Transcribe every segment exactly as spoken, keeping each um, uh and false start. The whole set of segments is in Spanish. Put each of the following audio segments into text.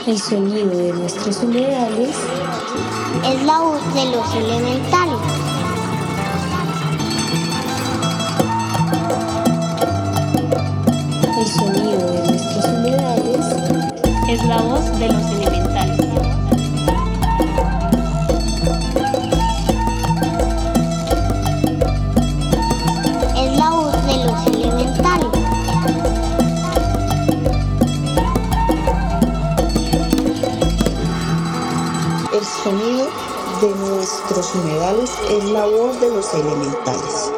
El sonido de nuestros humedales es la voz de los elementales. El sonido de nuestros humedales es la voz de los elementales. Es la voz de los elementales. El sonido de nuestros humedales es la voz de los elementales.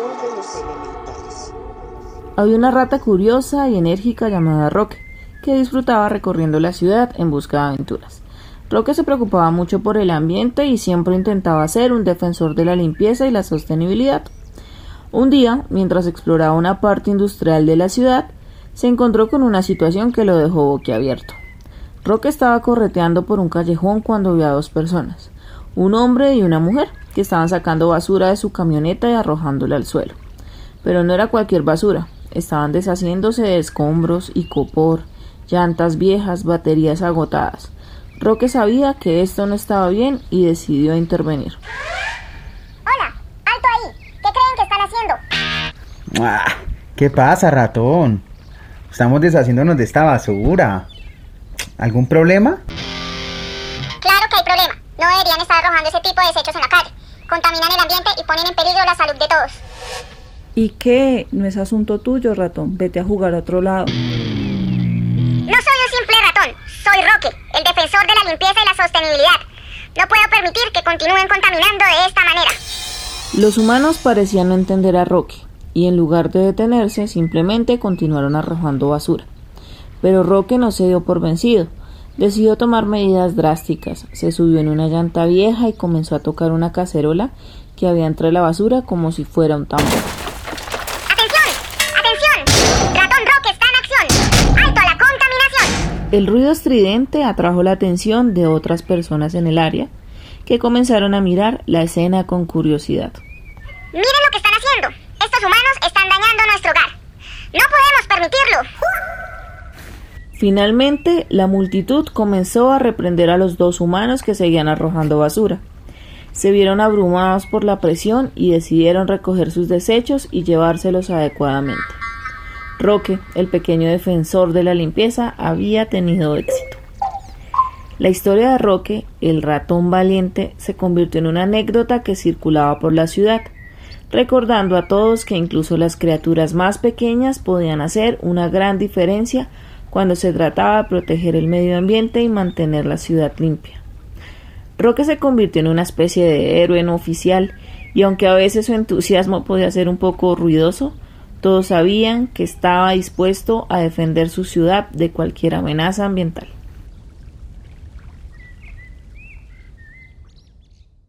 Había una rata curiosa y enérgica llamada Roque, que disfrutaba recorriendo la ciudad en busca de aventuras. Roque se preocupaba mucho por el ambiente y siempre intentaba ser un defensor de la limpieza y la sostenibilidad. Un día, mientras exploraba una parte industrial de la ciudad, se encontró con una situación que lo dejó boquiabierto. Roque estaba correteando por un callejón cuando vio a dos personas, un hombre y una mujer, que estaban sacando basura de su camioneta y arrojándola al suelo. Pero no era cualquier basura, estaban deshaciéndose de escombros, icopor, llantas viejas, baterías agotadas. Roque sabía que esto no estaba bien y decidió intervenir. Hola, alto ahí, ¿qué creen que están haciendo? Ah, ¿qué pasa, ratón? Estamos deshaciéndonos de esta basura. ¿Algún problema? Claro que hay problema. No deberían estar arrojando ese tipo de desechos en la calle. Contaminan el ambiente y ponen en peligro la salud de todos. ¿Y qué? No es asunto tuyo, ratón. Vete a jugar a otro lado. No soy un simple ratón. Soy Roque, el defensor de la limpieza y la sostenibilidad. No puedo permitir que continúen contaminando de esta manera. Los humanos parecían no entender a Roque, y en lugar de detenerse, simplemente continuaron arrojando basura. Pero Roque no se dio por vencido. Decidió tomar medidas drásticas. Se subió en una llanta vieja y comenzó a tocar una cacerola que había entre la basura como si fuera un tambor. ¡Atención! ¡Atención! ¡Ratón Roque está en acción! ¡Alto a la contaminación! El ruido estridente atrajo la atención de otras personas en el área, que comenzaron a mirar la escena con curiosidad. ¡Miren lo que están haciendo! Estos humanos están dañando nuestro hogar. ¡No podemos permitirlo! Finalmente, la multitud comenzó a reprender a los dos humanos que seguían arrojando basura. Se vieron abrumados por la presión y decidieron recoger sus desechos y llevárselos adecuadamente. Roque, el pequeño defensor de la limpieza, había tenido éxito. La historia de Roque, el ratón valiente, se convirtió en una anécdota que circulaba por la ciudad, recordando a todos que incluso las criaturas más pequeñas podían hacer una gran diferencia cuando se trataba de proteger el medio ambiente y mantener la ciudad limpia. Roque se convirtió en una especie de héroe no oficial, y aunque a veces su entusiasmo podía ser un poco ruidoso, todos sabían que estaba dispuesto a defender su ciudad de cualquier amenaza ambiental.